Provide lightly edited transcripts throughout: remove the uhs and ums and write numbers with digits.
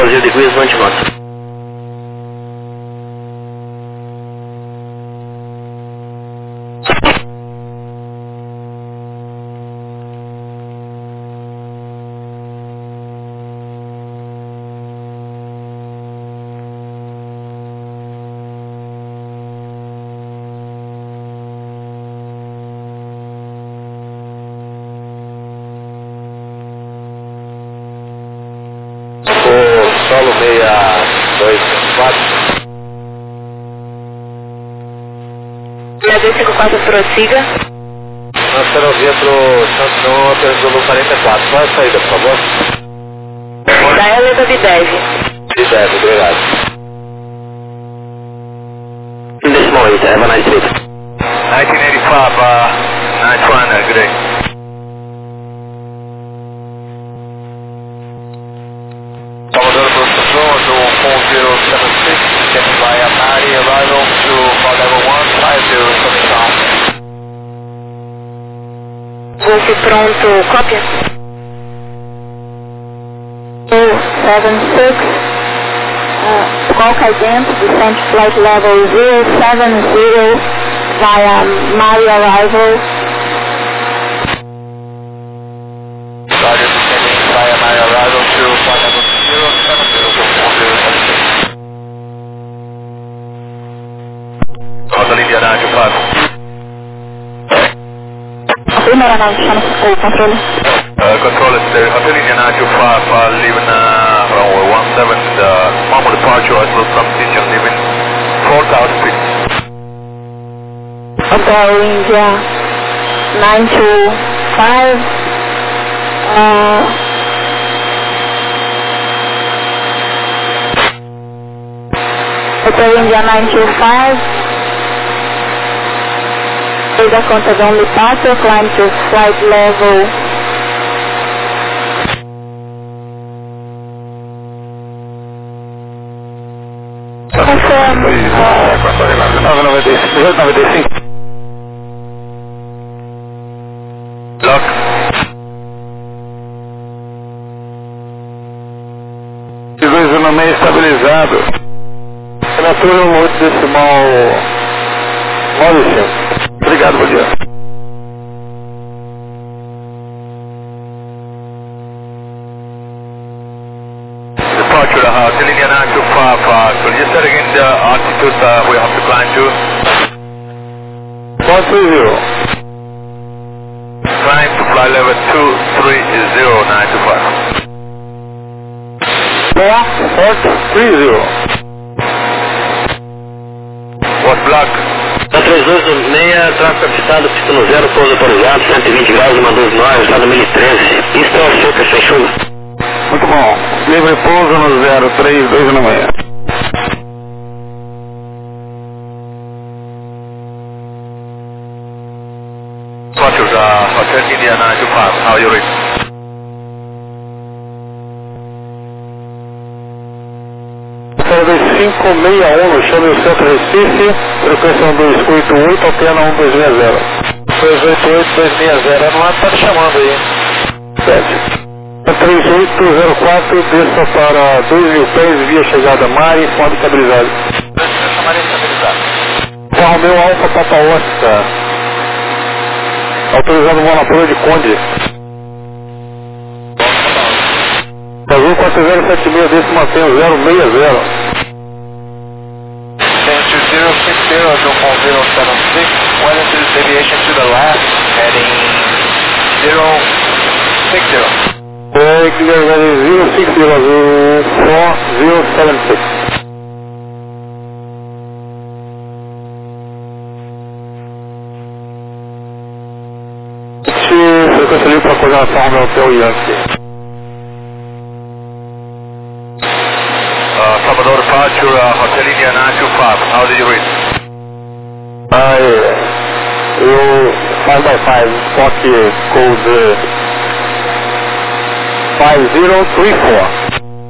0 degrees, launch mode. Solo 6254. 6254, prossiga. Nós estamos vendo Santos Notas do 44. Qual é a saída, por favor? Da L da Bidev. Bidev, obrigado. This morning, have a nice day. 1985, nice one, good day. Salvador Brooklyn do 4076, standing by Amari, arrival to flight level 150, coming down. Golf pronto, cópia. 276, Squawk ident, descent flight level 070 via Mari arrival. Roger, descending by Amari, arrival to flight level 070 to 4076. Hotel Indiana, 5. Primeira nave, chama-se o controle. Control is there. Hotel Indiana 25, leaving runway 17, normal departure Oslo from Sitchin, leaving 4,000 feet. Hotel India 925. Hotel India 925. Take the contact on departure, climb to flight level. Confirm. 995. Lock. Segurança no meio estabilizado. Temperatura no 8 decimal 95. Obrigado, bom dia. Departure Hotel Indiana 25, so just set again the altitude we have to climb to. 130. Climb to flight level 230925. There. 430. What block? 3226, tráfego captado, pista no 0, pouso autorizado, 120 graus, uma 12 nós, estado 1013. Isto é o Super sem chuva. Muito bom. Livre pouso no 03296. Roger, Hotel India 925, how are you ready? Service 561 no chão do Centro Recife, frequência 1288, altena 1260. 288-260, não está te chamando aí. 7. 3804, desça para 2.000 pés, via chegada Mari, informe estabilizado. Mari estabilizado. Juan Romeu Alfa Papa Oscar. Autorizando o monopólio de Conde. Azul 4076, desse mantém o 060. 2060 to 4076, one into the deviation to the left, heading 060. Clear ready 060, Azul 4076. Frequência livre para coordenação ao Hotel Yankee. Salvador departure, Hotel India 925, how did you read? Eu 5x5, Fox code 5034.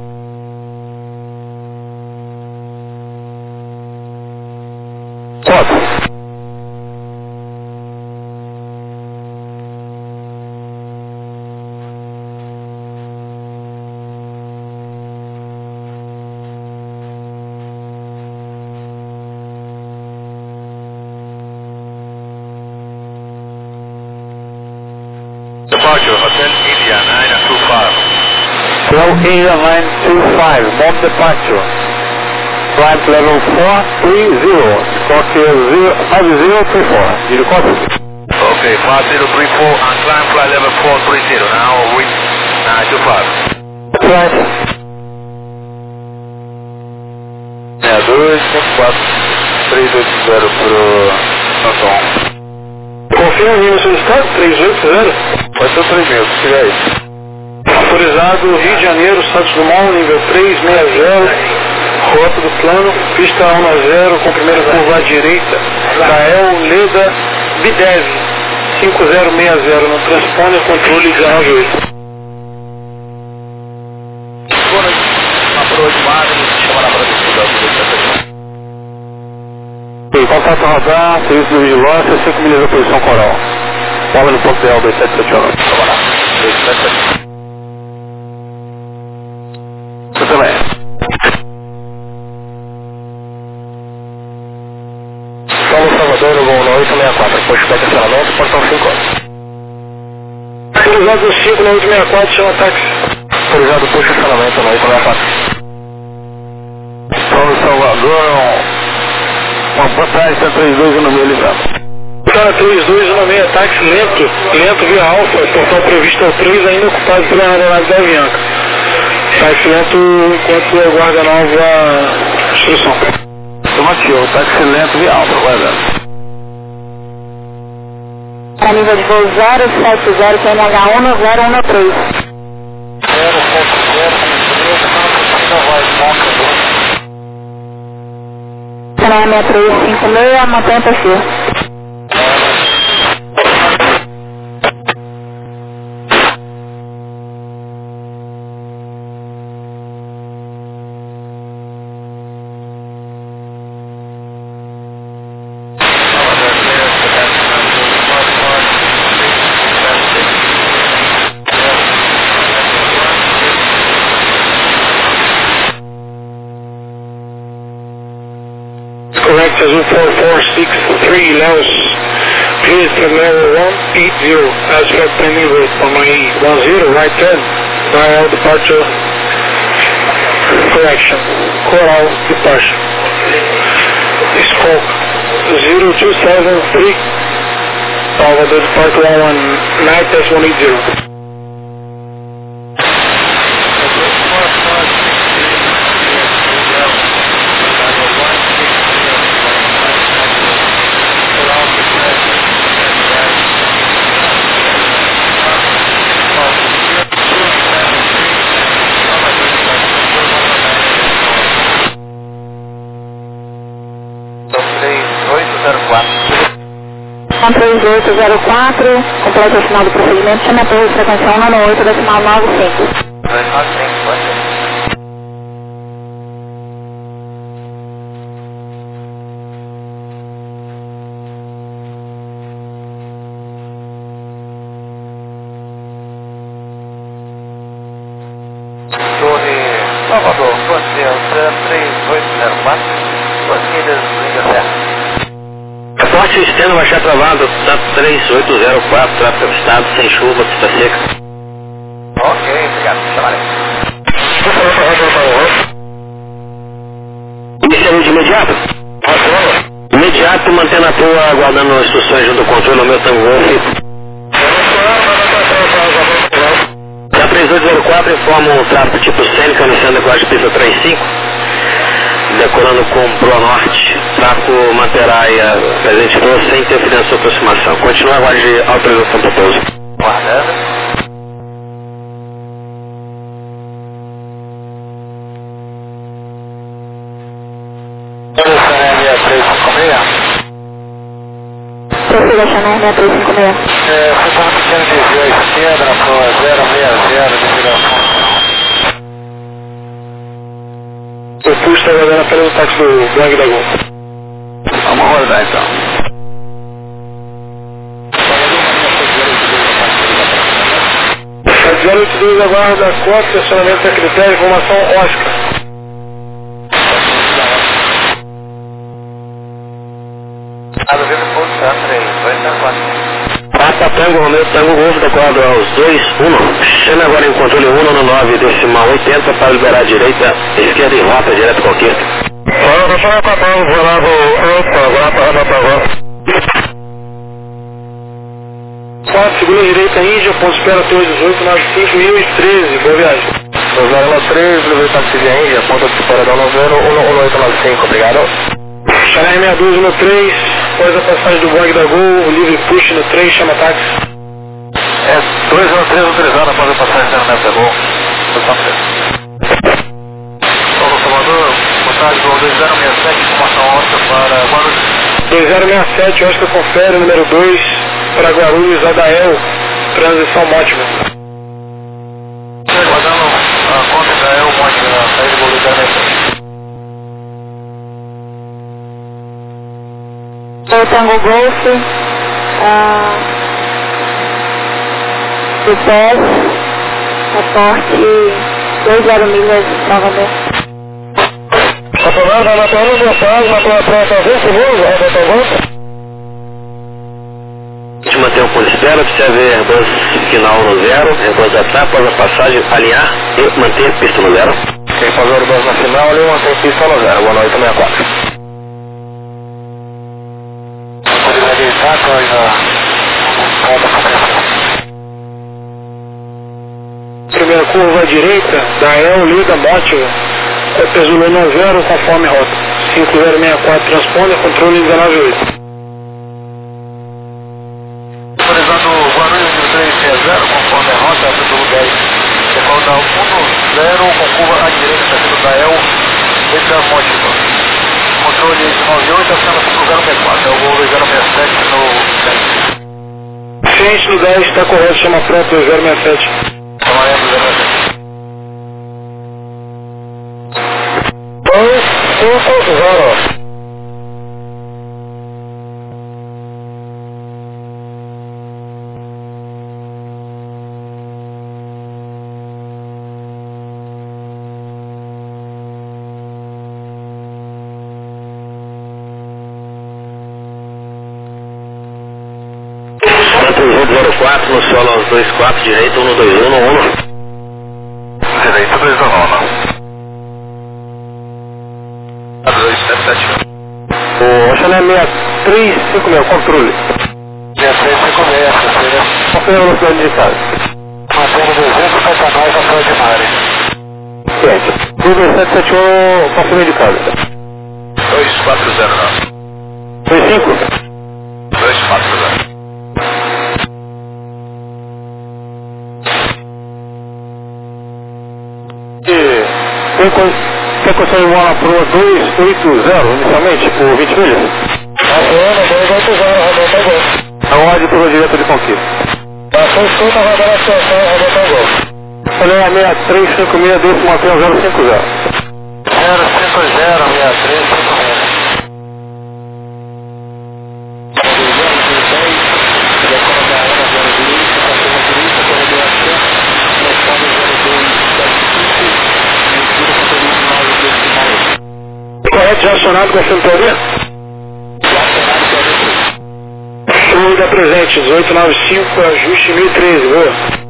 Fox. departure, Hotel India 925. Hotel India 925, mode departure. Flight level 430, Scorpio 5034. Did you copy? Okay, 5034 and climb flight level 430. Now with 925. Right. 6254 380 pro Santon. Confirma aí no seu estado, 380. Pode ser 3 mil, se tiver aí. Autorizado Rio de Janeiro, Santos Dumont, nível 360, rota do plano, pista 10, com primeira curva à direita, Gael Leda Bidev, 5060, no transponder, controle 198. Contato radar, serviço de vigilância, 5 milhas da posição coral. Forma no ponto real 2779. Vamos lá. 2779. Você também. Paulo Salvador, voo 864, pushback acionamento, portão 5. Autorizado 5 na 864, chama táxi. Autorizado push acionamento 864. Paulo Salvador, uma boa tarde, tá 32 no meio ligado. Tá 32 no meio, táxi lento via Alfa, portão previsto ao 3 ainda ocupado pela aeronave da Avianca. Táxi lento enquanto aguarda a nova instrução. Tomativo, táxi lento via Alfa, guardando. A nível de voo 070 PNH 1013. 6356, mantenha perfil. Correct, as 4463 Laos. Please from level 180, aspect pending route for my 10, right turn, via departure, correction, coral departure. Scope 0273, Salvador departure 119-180. Com 3804, completa o final do procedimento, chama a torre de frequência 198, decimal 95. 295, pode ser. Torre Salvador, Confiança 3804, 2 milhas linha certa. Reporte externo baixar travado, TAP 3804, tráfego avistado, sem chuva, pista seca. Ok, obrigado, chamarei. Iniciando de imediato? Imediato, mantendo a tua, aguardando as instruções junto ao controle no meu Tango Golf. TAP 3804 informa o tráfego tipo Sênica, iniciando a decolagem pista 35. Decorando com Pro Norte, tráfego Materaia, presente for sem interferência na sua aproximação. Continua a guarda de autorização para pouso. Guardando. Prossiga, Chanel 6356. Você está no pequeno desvio à esquerda, na prova 060, desviração. O pulso está guardando apenas o táxi do Blanc da Gol. Vamos rodar então. A 082 aguarda cota, estacionamento a critério, informação Oscar. Nada a ver com o ponto, tá? 3, 2, 4. Passa Tango Romeo, Tango Golf, de acordo aos 2-1. Chame agora em controle 1 no 9, decimal 80, para liberar a direita, esquerda e rota, direto conquista. Deixa eu acabar o volado, segura a direita Índia, ponto espera Torre 18, 95 1013, boa viagem. 203, livre taxi de Índia, ponto de espera da 1895, obrigado. Chanel 6213, após a passagem do Boeing da Gol, livre push no 3, chama táxi. 203 autorizado após a passagem da Gol da Gol. Paulo Salvador, boa tarde, Gol 2067, informação Oscar para Guarulhos. 2067, Oscar confere, número 2, para Guarulhos, Adael, transição Mótima. Aguardando a conta da El Mótima, a saída do Gol 2067. Tango Golf, sucesso, reporte 20 milhas novamente. Aprovado, anotando, boa tarde, na tua próxima vez, segundo, a volta. De manter o ponto de espera, observe Airbus final no 0, Airbus atrás, após a passagem, alinhar e manter pista no 0. Quem faz o Airbus na final, ali mantém pista no 0, boa noite, 64. Primeira curva à direita, da El Lida Mótiva, Pesolina 0, conforme rota. 5064, transponder, controle 198. Autorizando Guarulhos 360, conforme a rota, Pesolina 10. Decolda 10, com curva à direita, sentido da El Lida Mótiva. Controle 98, acima 5064, é o Gol 2067 no 10. Ciente no 10, está correto, chama frota 2067. Amarelo 2067. 250. Quanto 04 no solo aos 24, direito 121 no 1. Direito 219. 277. O Chanel 6356, controle. 6356, terceira. Confirma a velocidade indicada. Mantendo 200 patamais a Torre de Mare. Ciente. 2771, confirma indicado. 2409. 35. 2409. Tem condição de voar na proa 280 inicialmente, por 20 milhas? A ordem por direto de conquista. Foi escuta, vai dar a situação, Roberto Gol. Olha, 6356, deixa manter 050. 050, 6356. Correto, já acionado com a centoria? Dúvida presente, 1895, ajuste 1013, boa.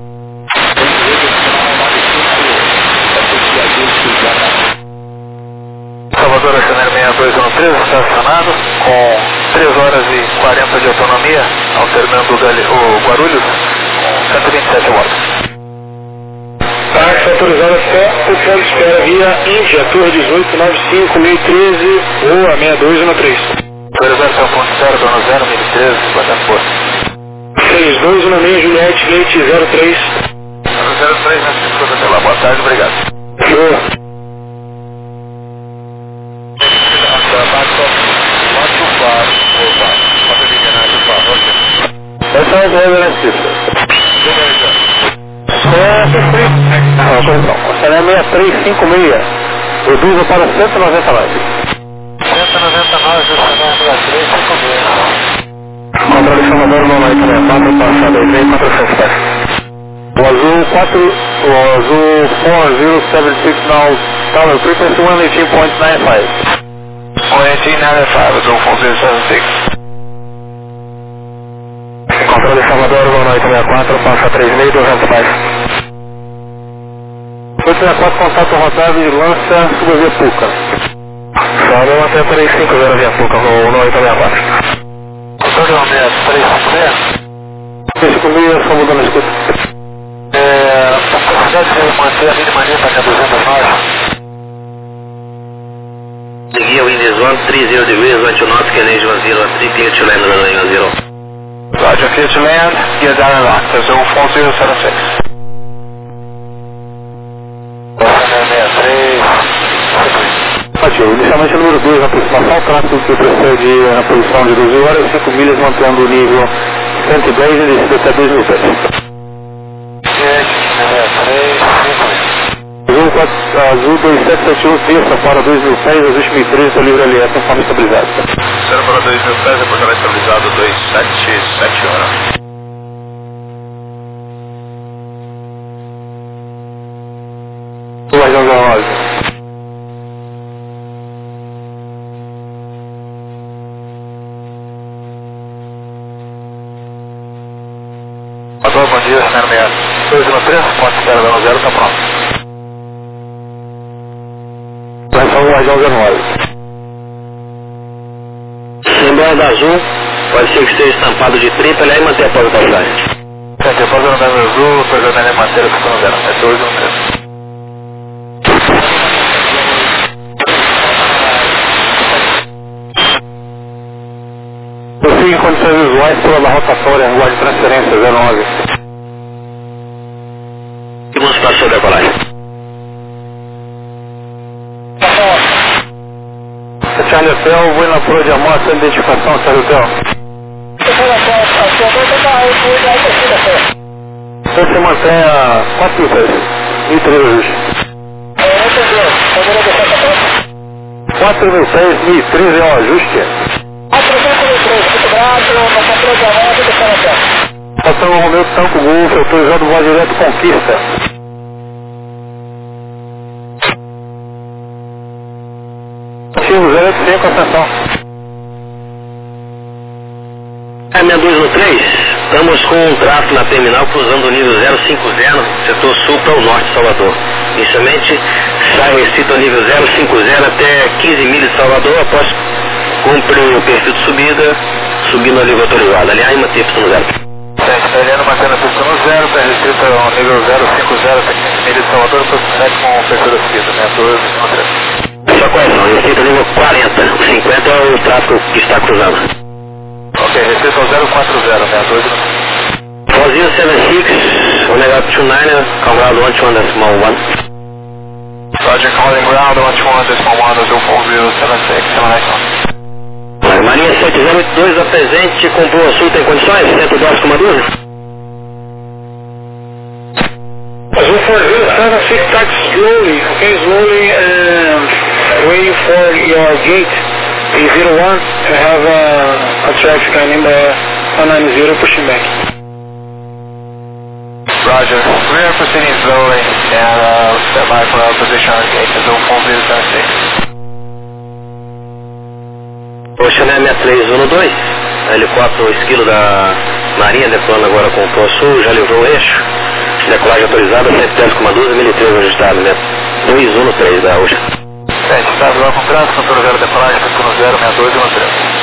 Salvador Chanel 6213, estacionado, com 3 horas e 40 de autonomia, alternando o Guarulhos, com 127 watts. Táxi autorizado até o ponto de espera via Índia, Torre 1895, 1013, boa, 6213. Autorizado até o ponto de espera, dono 0, 1013, batendo posto. 6216, Juliette, gate 03. 03, na escuta até lá, boa tarde, obrigado. Boa. Essa é a ideia da pista. Ela é 6356. Reduza para 190 watts. 190 nós, Chanel 6356. Controle Salvador, não vai também. 4 passada aí, 3470. O azul 4076 now, tower frequency 118.95. 118.95, azul 4076. Controle Salvador, 864, passa 3.000, 200 pais. 864, contato rodável de lança, suba via Puca. Salve, até 350 via Puca, 1864. Controle 6350. 3.000, só mudando a escuta. A capacidade de manter a mínima linha até 200 nós. Seguir o Indizone 30 degrees, 29 Canadian 10, 3 clear to land runway 10. Roger, clear to land, gear down and lock, 4076. Ativo, inicialmente número 2, aproximação, tráfego que procede na posição de 12 horas, 5 milhas, mantendo o nível 110 e descida até 2.000 pés. Azul 2771, terça para 2.000 pés, ajuste 1013, está livre ali, essa forma estabilizada. Terceira para 2.000 pés, depois ela é estabilizado 277 horas. Guardião 19. Bom dia, Renan Meia. 213, ponto 010, está pronto. Atenção, Guardião 19. Lembrando da Azul, pode ser que esteja estampado de tripla e manter a pausa da passagem. Depois eu não deve azul, depois eu não deve matéria que estão zero. É 213. Prossiga em condições visuais pela rotatória, rua de transferência 09. Segundo espaço da decolagem. Charlie Hotel, vou na Flor de Amor, sem identificação, Charlie Hotel. Então você mantém a 4.000 pés, 1.003 ajuste. 4.000 pés, 1.003 é o ajuste. Passando o Romeu Tanco Golf, autorizado voar direto Conquista. Ativo 085, atenção. É 6213, estamos com um tráfego na terminal cruzando o nível 050, setor sul para o norte de Salvador. Inicialmente, sai Recife ao nível 050 até 15 milhas de Salvador, após cumprir o perfil de subida, subindo ao nível autorizado. Aliás, manter a pista no zero. Italiano mantendo a pista no zero, está restrito ao nível 050 até 15 milhas de Salvador, proximidade com o perfil da subida, né? 213. Só correção, Recife ao nível 40, o 50 é o tráfego que está cruzando. Ok, restrito ao 040, né? 213. Fozil 76, o negócio 29, calculado 121.1. Roger, calling ground, 121.1, Azul 4076, 791. Marinha 7082, apresente, comprou a sul, tem condições? 102,12? Azul 4076, start slowly, okay, slowly, waiting for your gate, A01, you have a traffic on in the 190 pushing back. Roger, we are proceeding slowly, and stand by for our position on gate, Azul 4076. Chanel 6312, helicóptero esquilo da Marinha, decolando agora com o Pro Sul, já livrou o eixo, decolagem autorizada, 110,12, 1013 ajustado, né? 213 da Ocean. Está agora com trânsito, controle 0 decolagem, controle 06213.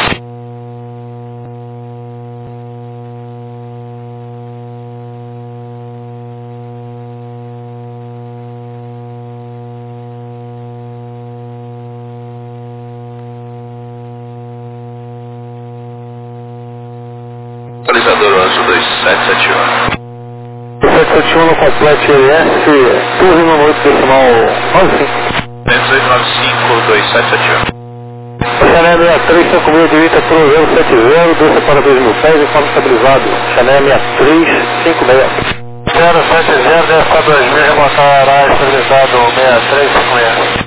Atualizador Azul 2771. 2771 no complete ES, turno no 8 decimal 95. 2895-2771. Chanel 63, 5000 de Vita Pro 070, desça para 2.000 pés em forma estabilizado. Chanel 6356. 070, desce para 2.000, remontará estabilizado 6356.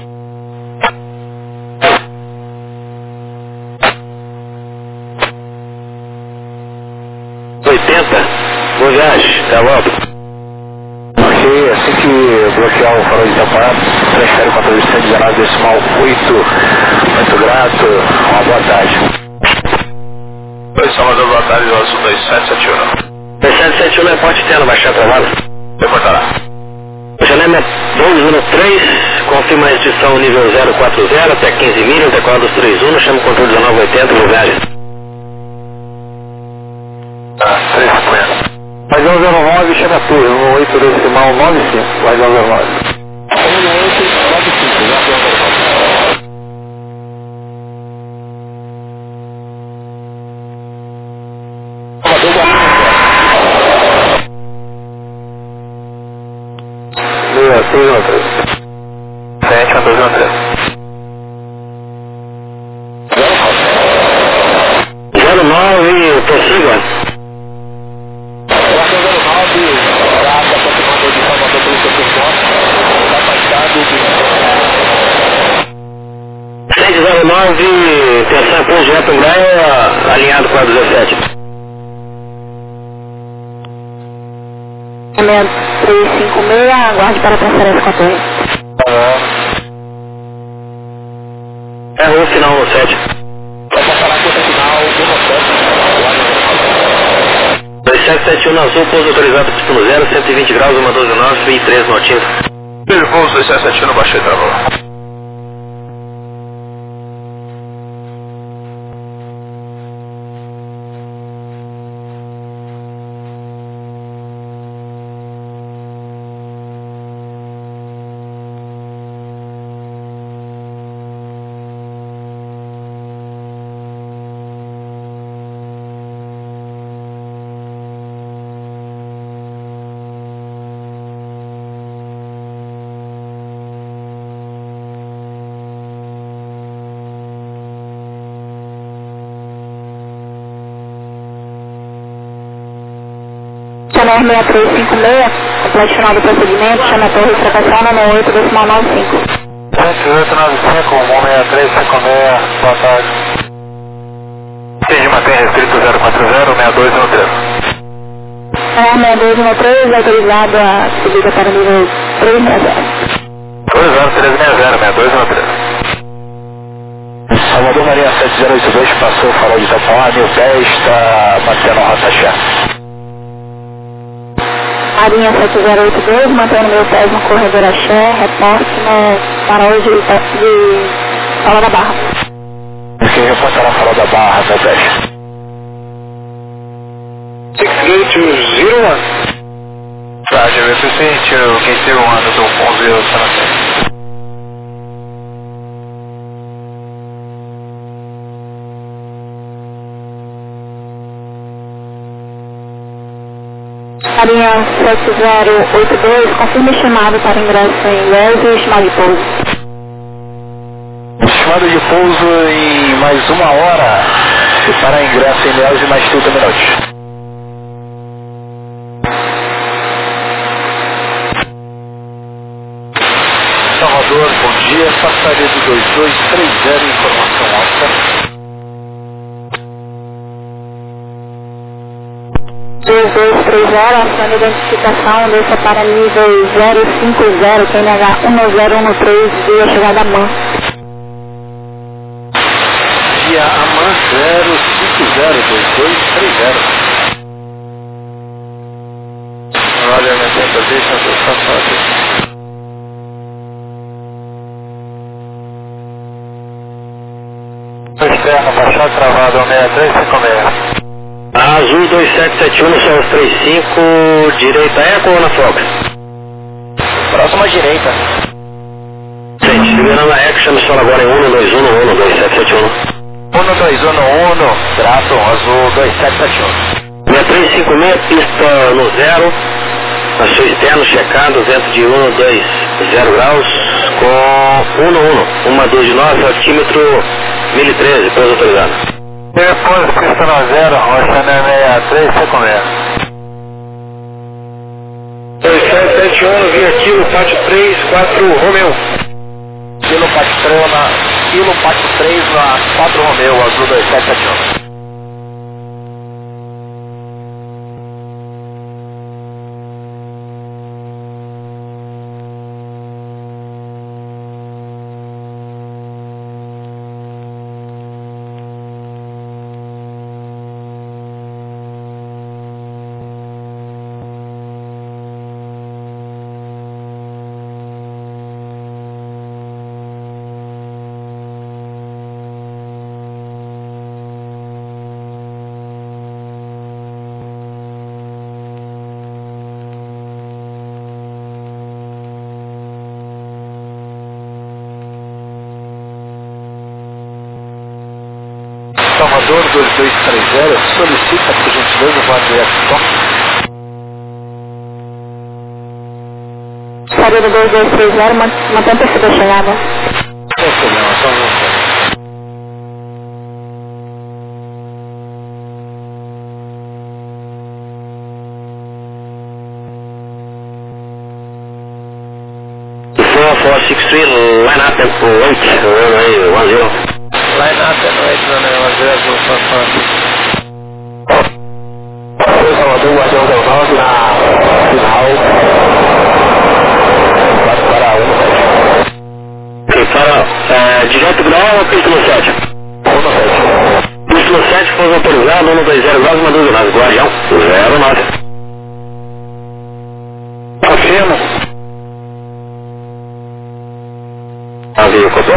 80, boa viagem, até logo. Ok, assim que bloquear o farol de tapado, transfere 419 decimal 8. Muito grato, uma boa tarde. Oi, Salvador, boa tarde, Azul 2771. 2771 é Ponte Teno, baixar travado. Reportará. Janema 1213, confirma a restrição nível 040 até 15 milhas, decola dos 31, chama o controle 1980, viagem. Tá, 350. Vai 009, chama a torre, 18 decimal 95, vai 009. 1895, já 009. Sete, 1213. 09, prossiga. 09, Prata, continuando de Salvador pelo seu telefone, afastado de... 609, atenção, Ponte Direto Umbraia, alinhado com a 17. 6356, aguarde para transferência com a torre. É o final no 7. Vai passar a conta final do hotel. 2771 no azul, pouso autorizado pista no 0, 120 graus, 129 e 3 notinhas. Primeiro pouso 2771, baixei travou. Chama 6356, complete final do procedimento, chama a torre de fracação, número 8, decimal 95. 7895, 16356, boa tarde. Entendi, mantém restrito 040, 6213. 6213, autorizado a subida para o nível 360. 20360, 6213. Salvador Maria 7082, passou o farol de Itapuã, 1010, está mantendo a rota cheia. Marinha 7082, mantendo meu pés no corredor axé, reporte no farol de Farol da Barra. Quem reportará farol da Barra, 1010. 6801. Roger, represent to K01 do 1076. Marinha 7082, confirme chamado para ingresso em Léo e chamado de pouso. Chamado de pouso em mais 1 hora e para ingresso em Léo e mais 30 minutos. Salvador, bom dia, passaria do 2230, informação alta. 2230, ação de identificação, deixa para nível 050, PNH 1013, via chegada a MAN. Via AMAN 0502230. Roger, maintain position to Safari. Externo, baixar travado, 6356. Azul 2771 no Sol 35, direita Eco ou na Fox? Próxima direita. Gente, liberando a Eco, chama o Sol agora em 1211 2771. 1211, traço azul 2771. 6356, pista no 0, achou externo, checado, vento de 120 graus, com 121, 129, altímetro 1013, pouso autorizado. Depois, pista no 0, Rocha 6356. 2771, via Kilo, Pátio 3, 4, Romeu. Kilo Pátio 3 na 4 Romeu, azul 2771. Salvador 2230, solicita por gentileza o voto direto. Saída 2230, mantém perfil da chegada. Sem problema, só um minuto. Line up and 8, runway 10. Line up and 8, runway 10, Salvador, Guardião 9 na final. Para 1. Ok, para direto grau ou pista no 7? 1 Pista no 7 foi autorizado, 120 graus, uma 12 graus, Guardião 09. Afirmo. Avião completo.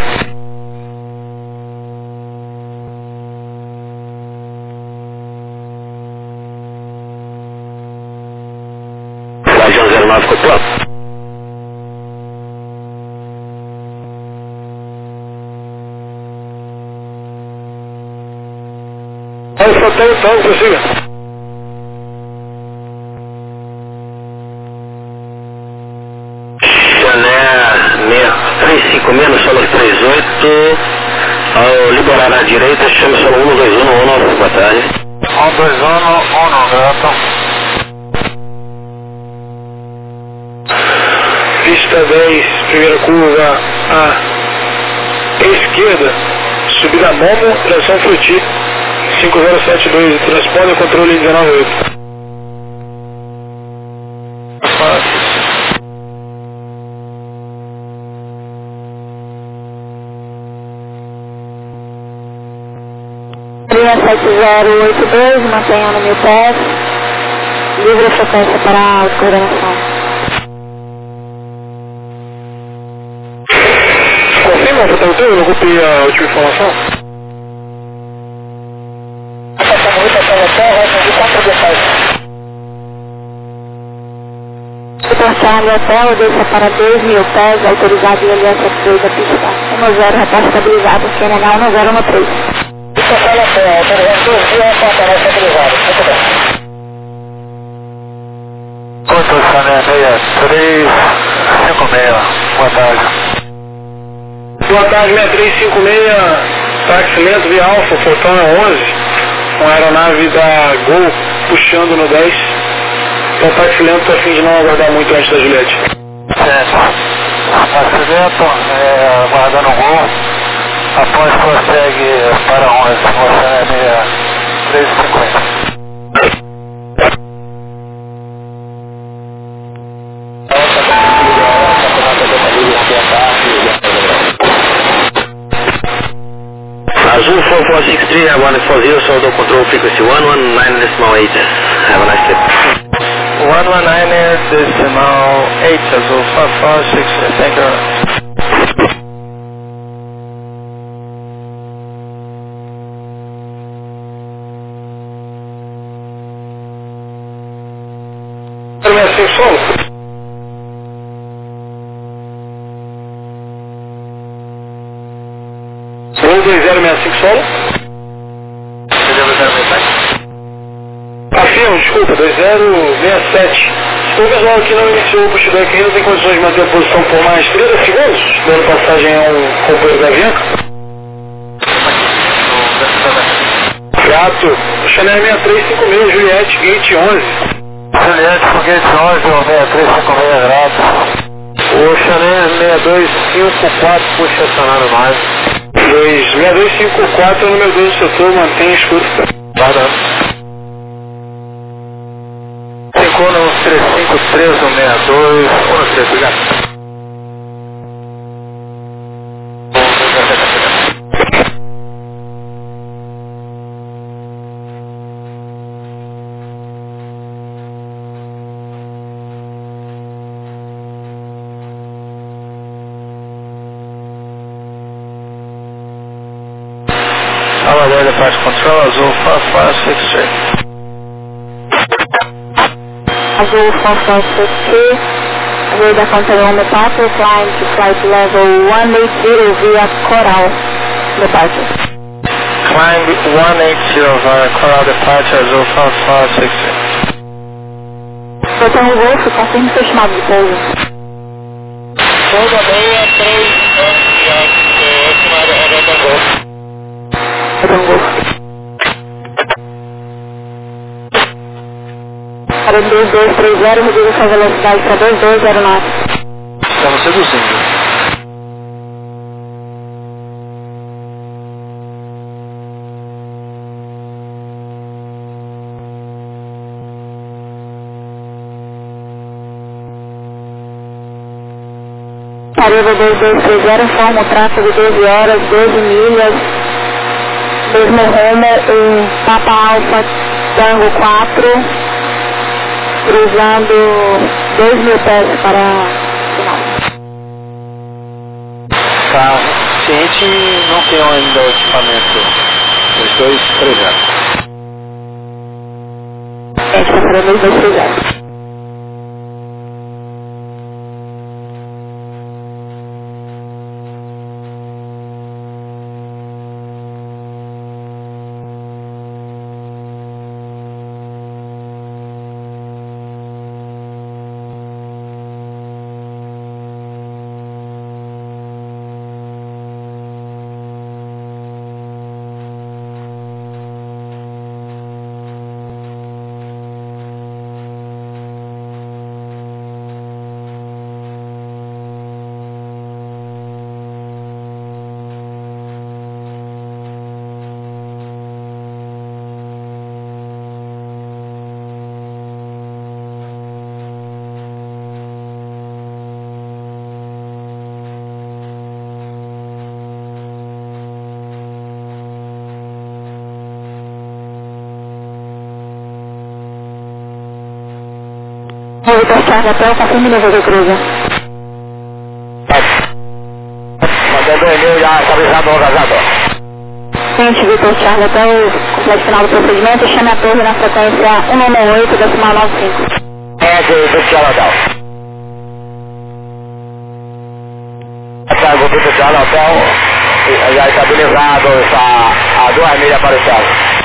Guardião 09 completo. Só tem o tanque, prossiga. Chané 35 menos, solo 38. Ao liberar à direita, chama solo 121, 1, boa tarde. 121, 1, grato. Pista 10, primeira curva à esquerda, subida Momo, direção Fruti, 5072, transponder controle 198. Linha 7082, mantenha no 1000 pés. Livre a frequência para a autocoordenação. Confirma, você tá ouvindo? Eu não copiei a última informação. Suportar hotel, deixa para 2.000 pés, autorizado e LS3 da pista 10, reporte estabilizado, CNH 1013. Tocar na terra, autorizado 2 dias, aparece estabilizado. Muito bem. Conto Sané 6356, boa tarde. Boa tarde, 6356, táxi lento via Alfa, portão é 11, com a aeronave da Gol puxando no 10. Então táxi lento a fim de não aguardar muito antes da Juliette. Certo. Acidento, aguardando o gol. Após prossegue para 11, você é 6350. Azul 4463, I 140, soldo control frequency 119.8. Have a nice trip. 119.8, Azul 4463, thank you very much. Sem solo? Voo 2065 solo? Afirmo, desculpa, 2067. Se o visual aqui não iniciou o pushback ainda, tem condições de manter a posição por mais 30 segundos, dando passagem a um companheiro da Avianca? Gato, Chanel 6356, Juliette, Gate 11. Juliette, foguete 11, 6356, grato. O Chanel 6254, puxa estacionário mais. 6254 é o número 2 do setor, mantém escuta. Guardando. 51353162, 13, obrigado. Salvador Departure Control, Azul 4463. Azul 4463, radar control departure, climb to flight level 180 via Coral departure. Climb 180 via Coral Departure 05460. Botão Golf, confirme seu chamado de pouso. Pousa 63, estimado Roberta Golf. Botão Golf. Para 2230, reduza sua velocidade para 2209. Estamos reduzindo. Aruba 2230, informa o tráfego 12 horas, 12 milhas, mesmo rumo em Papa Alfa Tango 4, cruzando 2.000 pés para final. Tá, ciente não tem ainda o equipamento. Os 230. Está fazendo 2230. Vitor Charlie Hotel, confirme nível de cruza. Mandando um e-mail já estabilizado no casado. Ciente, Vitor Charlie Hotel, complexo final do procedimento, chame a torre na frequência 198,95. É de Vitor Hotel. O Vitor Charlie Hotel já estabilizado, está a 2 milhas para o céu.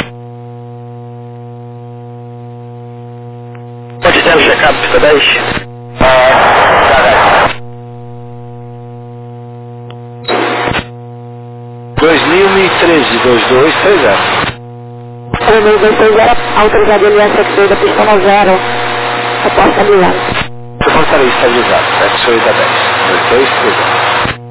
Pode ter o check-up, pista 10? Tá 2013, 2230. 2230, autorizado ele SX2 da pista 0, reporte estabilizado. Portaria estabilizado, X8 a 10. 2230.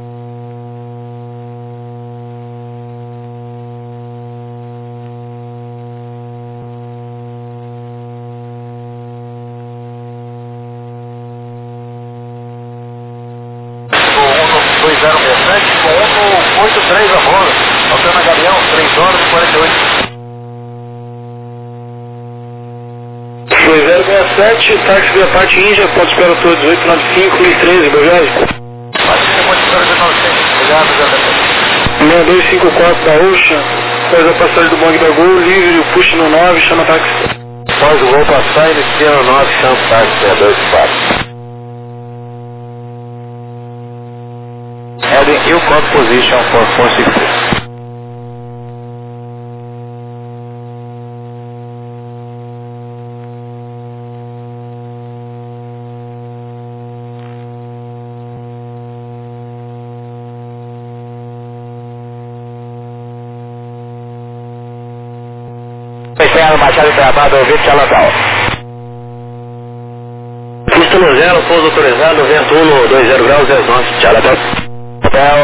Com 183 a bordo, Altana Galeão, 3 horas e 48. 2067, táxi via parte Índia, ponto de espera todos, 895 e 13, boa viagem. Partida ponto de espera de 900, obrigado, JP. 6254 da Ocean, após a passagem do Bong da Gol, livre o push no 9, chama táxi. Após o Gol passar, inicia no 9, chama táxi 224. Heading Ilcott position for 463. Espera Machado Travado, Vitor Local. Pista no 0, pouso autorizado, vento 120 graus, 09, Tchalatal. Hotel.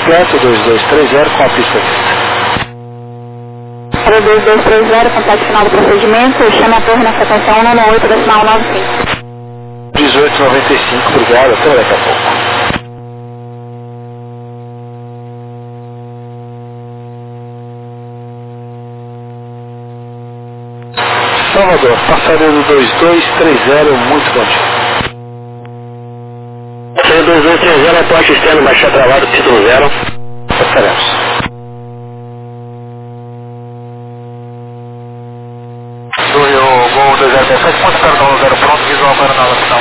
completo, 2230 com a pista vista. 2230, contato final do procedimento, chama a torre na frequência 198, decimal 95. 1895, obrigado, até daqui a pouco. Salvador, passaredo 2230, muito bom dia. Passaredo 2230, aposta externo, baixar travado, título 0. Passaremos. Do Rio Gol 2017, ponto Cardão 0 pronto, visual para nada final.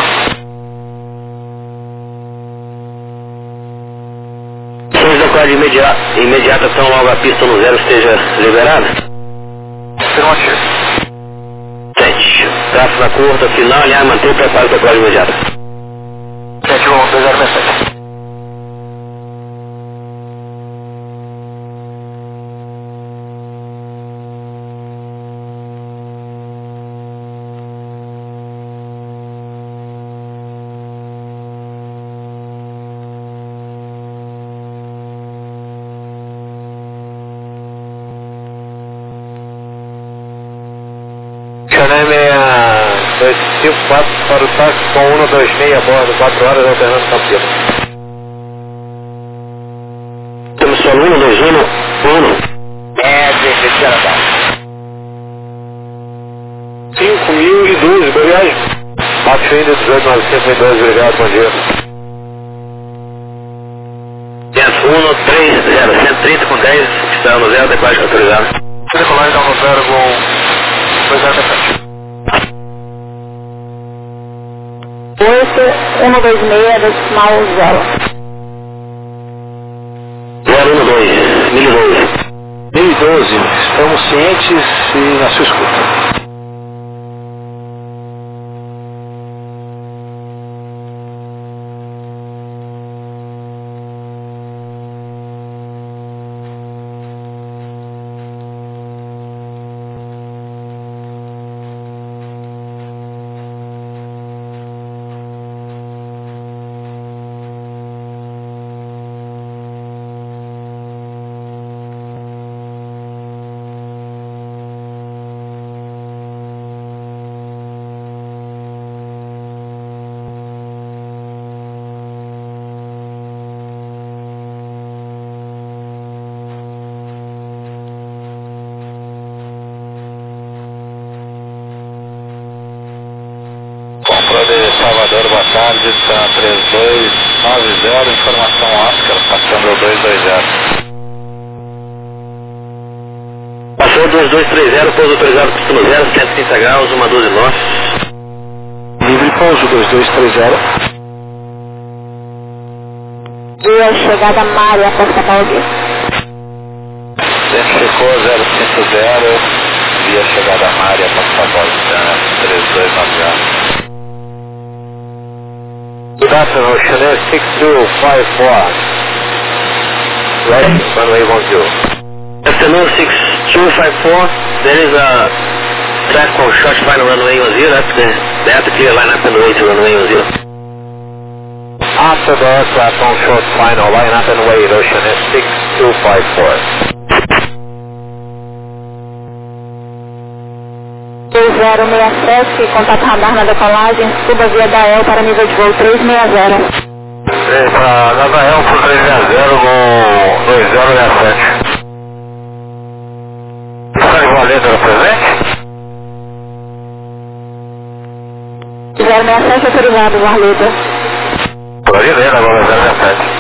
Ações da quadra imediata tão logo a pista no 0 esteja liberada? Afirmativo. 7. Traço da curta, final, alinhar, manter o preparo da quadra imediata. 7 Gol 2017. Chanel 254 para o táxi com 126 a bordo, 4 horas alternando Campinas. Temos só 1, 2, 1. Desde Natal. 5.012, boa viagem. Baixo ainda 18.902, obrigado, bom dia. 130, 130 com 10, está no 0, depois autorizado. Decolar então no 0 Gol 2017. 8126, decimal 0. 012, 1012. 1012, estamos cientes e na sua escuta. De Salvador, boa tarde, está 3290, informação Oscar, passando ao 220. Passou 2230, pouso autorizado, pista no 0, 130 graus, 112 nós. Livre pouso 2230. Via chegada Mária, Costa Paulista. Identificou 050, via chegada Mária, Costa Paulista, 3290. Good afternoon, Chanel 6254. Right, runway 10. Afternoon 6254, there is a track on short final runway 10, they have to clear line up and way to runway 10. After the aircraft on short final, line up and wait, Ocean S6254. 2067, contato radar na decolagem, suba via Dael para nível de voo 360. Navael por 360 com 2067. Está de valendo no presente? 067 autorizado, Varleta. Pode ler agora 067.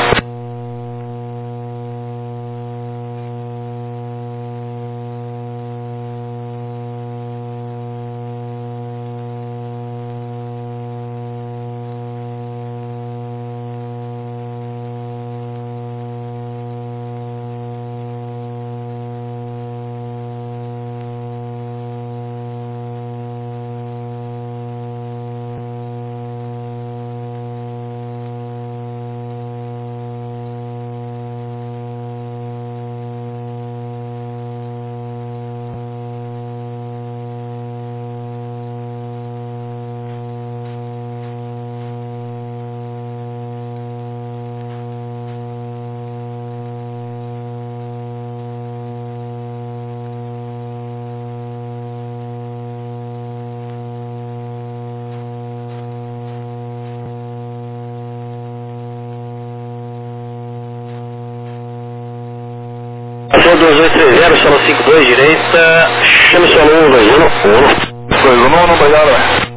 230, solo 52, direita, chame solo 121, 211, obrigado.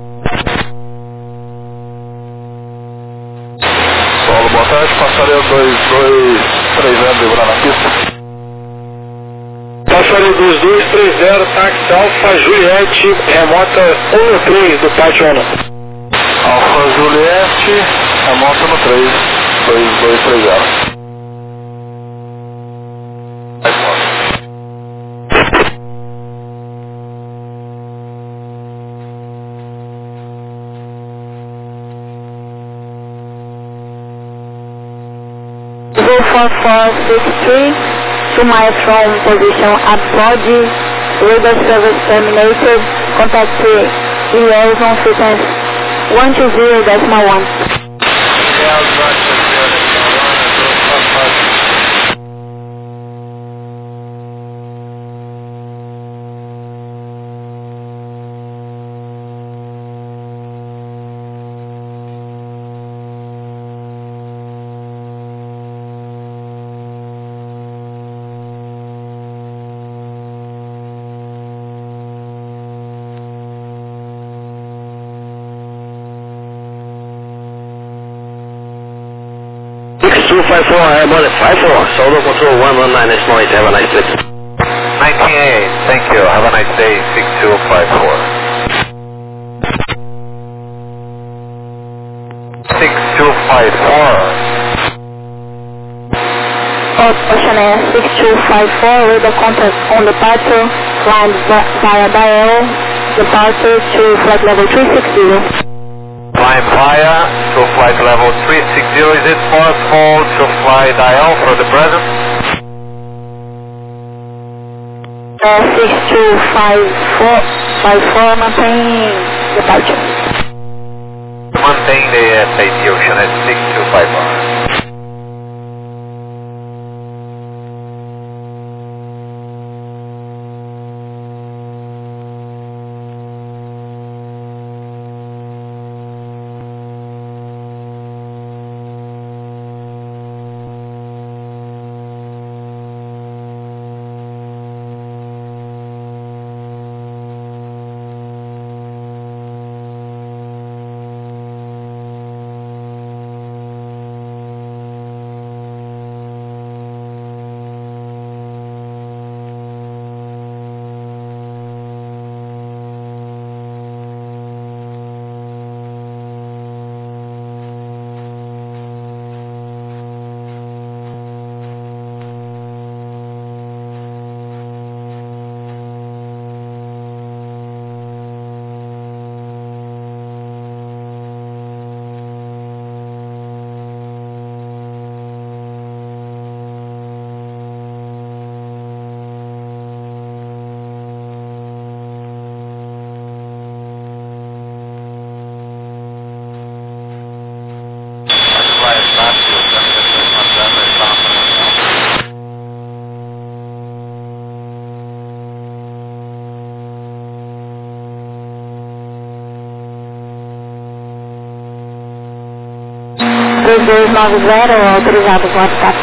Solo, boa tarde, passarei 230, liberar na pista. Passarei 2230, táxi Alfa Juliette, remota 13 do pátio 1. Alfa Juliette, remota no 3, 2230. Go 4463, 2 miles from position approach, radar service terminated, contact liaison frequency 120.1. Airborne 54, Solo Control 119, small 8, have a nice trip. 1988, thank you, have a nice day, 6254. 6254. Ocean Air 6254 with the contact on departure, flying via Dial, departure to flight level 360. Flying via to flight level 360, is it possible to fly Dial for the present? 6254, maintain departure. Maintain the SAT Ocean at 6254. Autorizado com WhatsApp.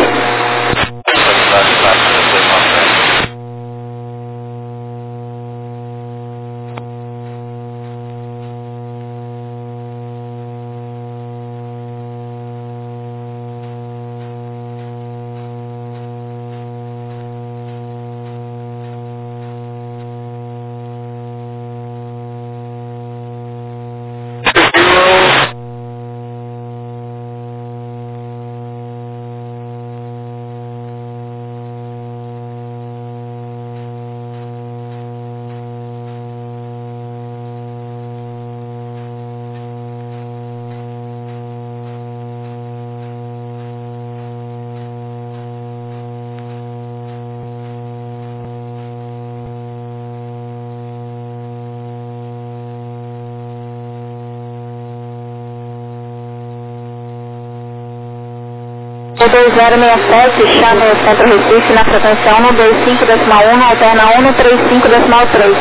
O 2067, chame o Centro Recife na frequência 125.1, alterna 135.3.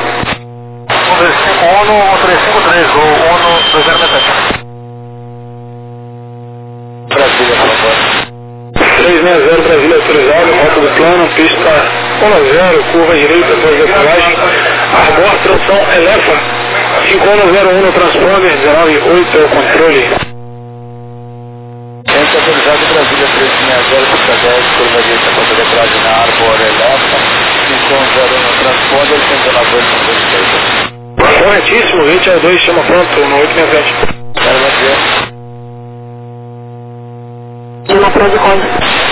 135.1, 135.3, ou 12067. Brasília, por favor. 360 Brasília autorizado, rota do plano, pista Zona 0, curva direita, após decolagem, Arbor, tração Elefa, 5101 no transponder, 19.8 é o controle. Centro autorizado Brasília 360, pista 10, curva direita, após decolagem na Arbor, Elefa, 5101 no transponder, 198 no transponder. Corretíssimo, 20 ao 2, chama pronto, no 867. Quero bater. Chama pronto, Conde.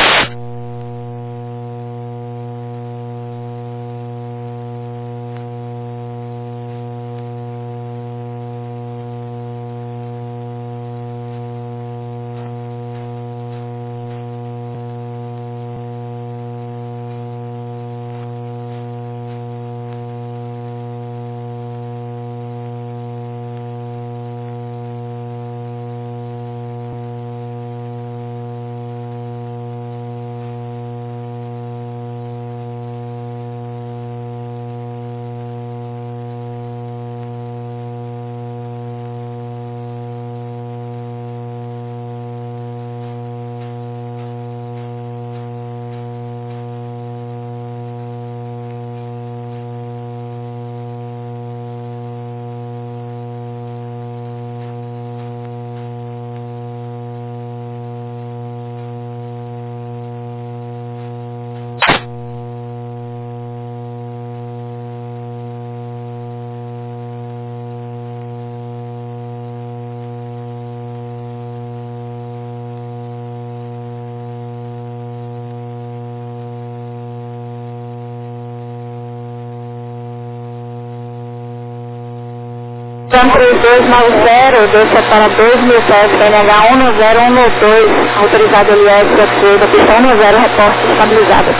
Então 3290, desça para 2.000 pés, PNH 10112, autorizado LS à esquerda, pista 10, reporte estabilizado.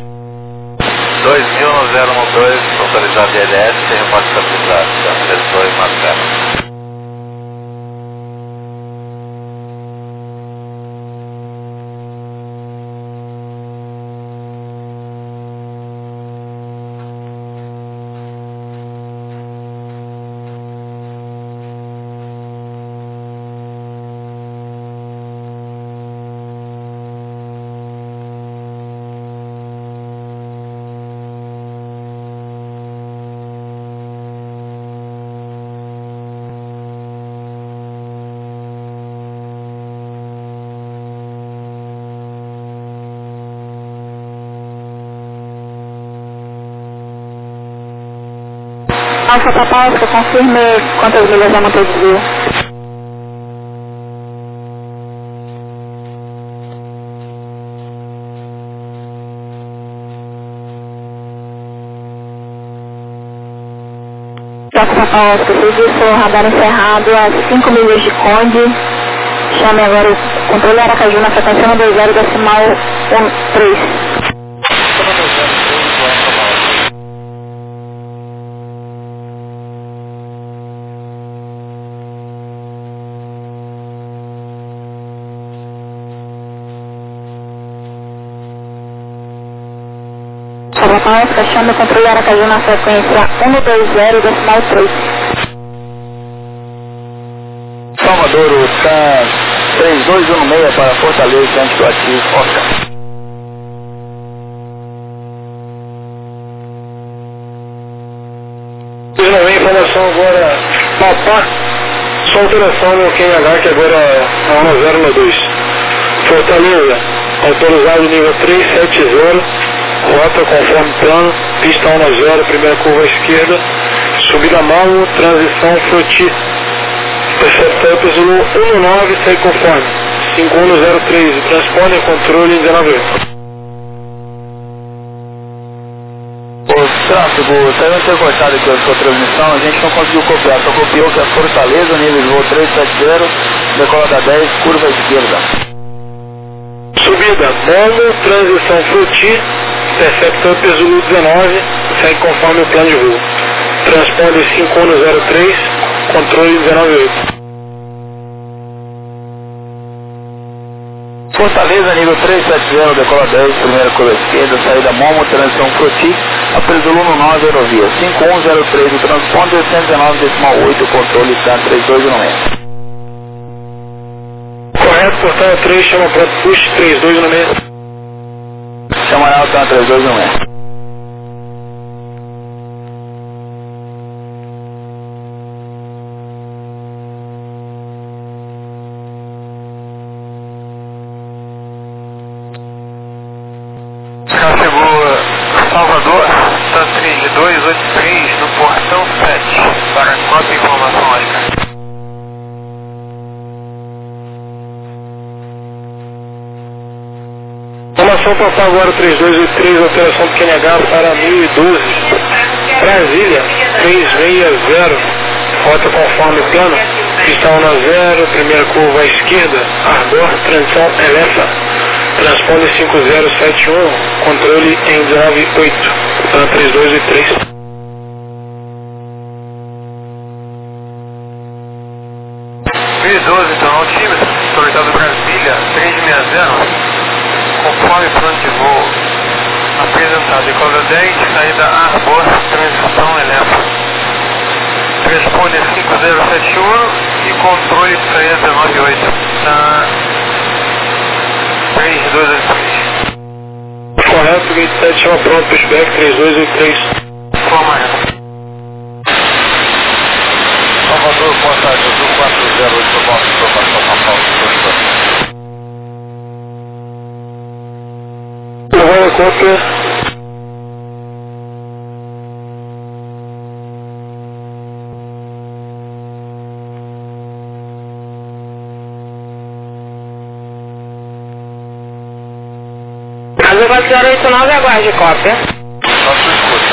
201012, autorizado LS, tem reporte estabilizado, 32 Marcelo. Alfa Papa Oscar, confirme quantas milhas a Montevideo. Alfa Papa Oscar, serviço radar encerrado a 5 milhas de Conde. Chame agora o controle Aracaju na frequência 120 decimal 13. Oscar, chame o controle Aracaju na frequência 120 decimal 3. Salvador, TAN 3216 para Fortaleza, anticoativo, Oscar. Não vem informação agora, Papá, sua alteração no QNH, que agora é 1012. Fortaleza, autorizado nível 370. Rota conforme plano, pista 10, primeira curva à esquerda, subida Malmo, transição Froti, perceptor Zulu 19, segue conforme, 5103, o transponder controle 19. O tráfego, saiu intercortado aqui a sua transmissão, a gente não conseguiu copiar, só copiou que é Fortaleza, nível de voo 370, decola da 10, curva à esquerda. Subida Malmo, transição Froti, perceptor Zulu 19, segue conforme o plano de voo. Transponder 5103, controle 198. Fortaleza, nível 370, decola 10, primeira curva esquerda, saída Momo, transição Froti, Apelo Zulu 9, aerovia 5103, o transponder 119,8, controle TAN 3216. Correto, portal 3, chama pronto, push 3216. Chamará o TAN 3216. Atenção, Papaguara 3283, operação do QNH para 1012. Brasília 360, rota conforme plano. Pistão na 0, primeira curva à esquerda, Arbor, transição Elefa. Transponder 5071, controle em 198, plan 3283. então, altímetro, solicitado Brasília 360, conforme plano de voo apresentado, decola 10, saída Arbor, transição Elefa. Transponder 5071 e controle de saída 198, tá 3283. Correto, gate 7 chama pronto, pushback 3283. Forma Salvador, boa tarde, azul 408, informação São Paulo, Levando a cópia. Azul 4089, aguarde cópia. Nosso escuta.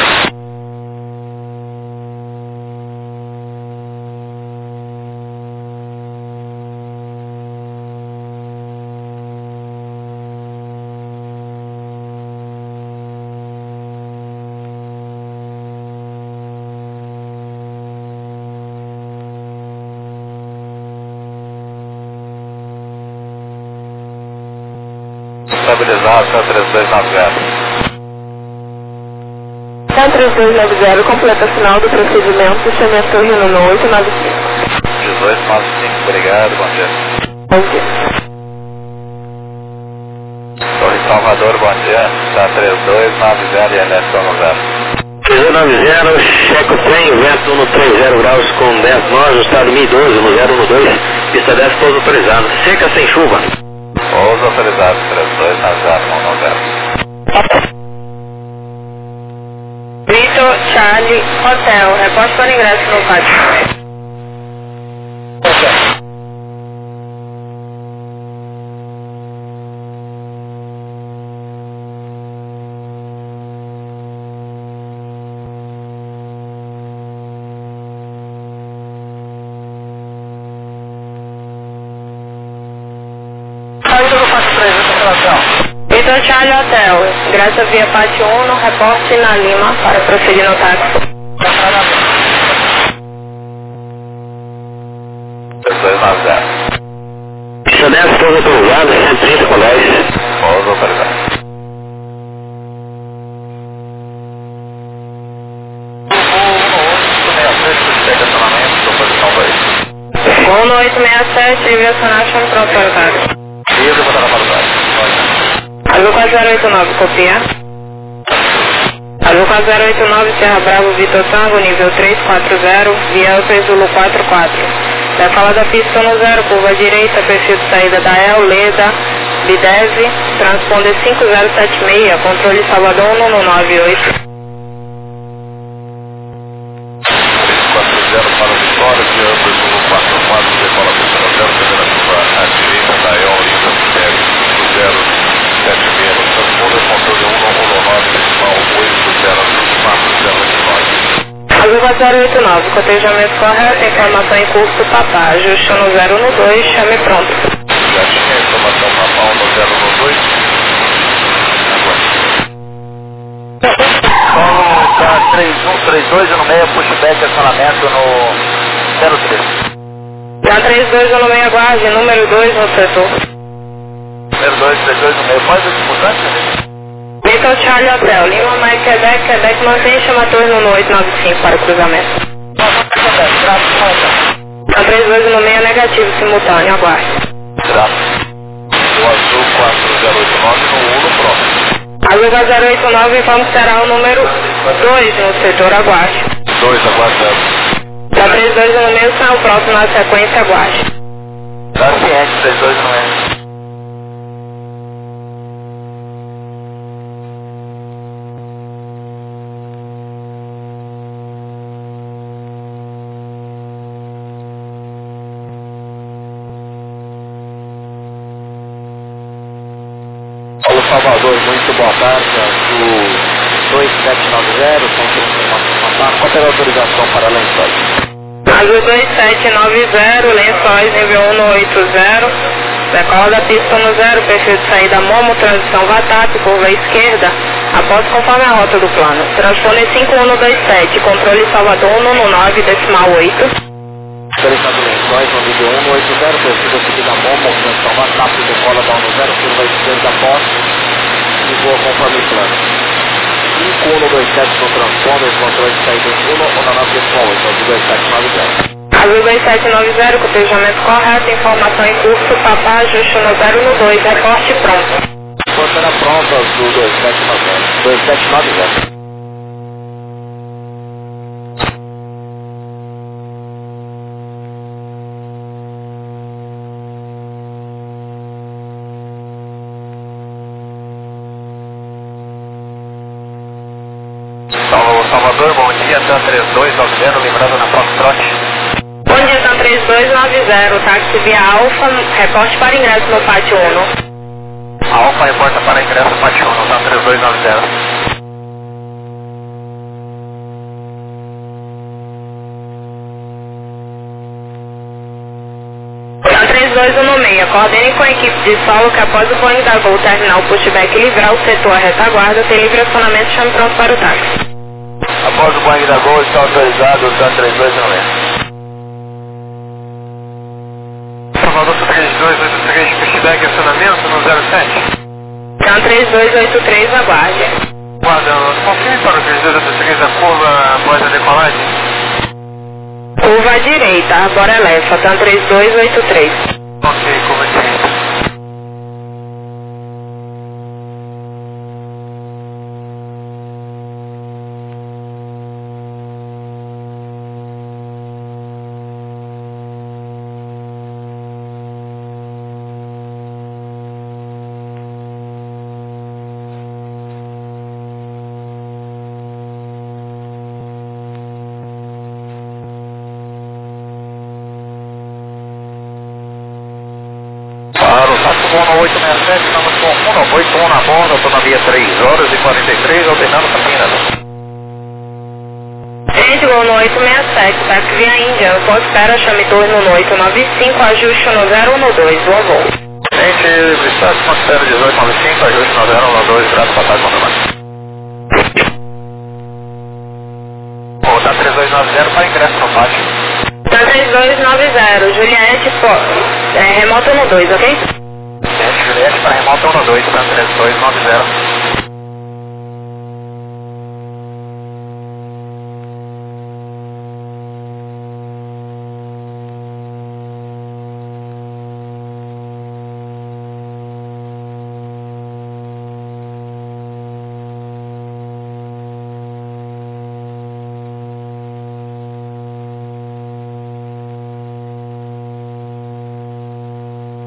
Estabilizado, 3290. 3290, completa final do procedimento, chamamento Rio no 895. 1895, obrigado, bom dia. Bom dia. Torre Salvador, bom dia, está 3290 e NS 3290, checo 100, vento 130 graus com 10 nós, estado 1012, no 012, pista 10, pouso autorizado, seca sem chuva. Pouso autorizado, 3290. Vitor, Charlie, Hotel, reporte para ingresso no pátio. Vitor, Charlie, Hotel, ingresso via pátio 1, no reporte na Lima, para prosseguir no táxi. 3290. Pista 10, pouso autorizado, 130 com 10. Pouso autorizado. Gol 867, devia acionar chame pronto para o táxi. Livre, botar na madrugada. Azul 4089, copia. Azul 4089, Serra Bravo, Vitor Tango, nível 340, via Alpes Zulu 44. Decola da pista no 0, curva direita, perfil de saída da El, Leda, Bideve, transponder 5076, controle Salvador 1198. 340 para a Vitória, via Alpes Zulu 44, decola a pista no 0, primeira curva à direita da El, Leda, Bideve, 5076, transponder controle 1199, decimal 80409. Azul 4089, cotejamento correto, informação em curso, papá, ajuste no 012, chame pronto. Já tinha informação na mão no 012. Solo está 3132 no meio, pushback, acionamento no 03. Na 3216, aguarde, número 2 no setor. 0232 no meio, quais os mudanças? Vitor, Charlie, Hotel, Lima, Mike, Quebec, mantém chama torre no 895 para o cruzamento. Na 3216, negativo, simultâneo, aguarde. Graças. O azul 4089 no 1 no próximo. Azul 089, vamos será o número 2 no setor, aguarde. 2 aguardando. Na 3216, sai o próximo na sequência, aguarde. Tá ciente, 32 no meio. Salvador, boa tarde, Azul 2790, qual é a autorização para lençóis? Azul 2790, lençóis nível 180, decola da pista no 0, perfil de saída Momo, transição VATAP, curva esquerda, após conforme a rota do plano. Transponder 5127, controle Salvador 119, decimal 8. Autorizado lençóis no nível 180, perfil de seguida Momo, transição VATAP, decola da 10, curva esquerda após e voa conforme o plano. 5127 no transponder, controle de saída em 1 ou na nave decimal 8, Azul 2790. Azul 2790, cotejamento correto, informação em curso, papá, ajuste no 0 no 2, reporte pronto. Quanto era pronto, Azul 2790. Salvador, bom dia, TAM 3290, lembrando na Foxtrot. Bom dia, TAM 3290, táxi via Alfa, reporte para ingresso no pátio 1. Alfa reporta para ingresso no pátio 1, TAM 3290. TAM 3216, coordene com a equipe de solo que após o Boeing da Gol terminar o pushback e livrar o setor à retaguarda, tem livre acionamento, chame pronto para o táxi. Após o Boeing da Gol, está autorizado o TAM 3290. Salvador 3283, pushback e acionamento no 07. TAM 3283, aguarde. Guarda, confirme para o 3283 a curva após a decolagem. Curva à direita, agora leva, TAM 3283. Ok, curva à direita. Para o Sato Bono 867, estamos com 181 na borda, autonomia 3 horas e 43, ordenando Campinas. Gente, voo no 867, táxi via Índia, pós espera, chame turno no 895, ajuste no 0 no 2, boa voo. Gente, Estado Considero 1895, ajuste no 0 no 2, trato para trás, manda. Vou dar 3290 para ingresso no pátio. TAM 3290, Juliette, remoto no 2, ok? Gente, Juliette para remoto 1 no 2, TAM 3290.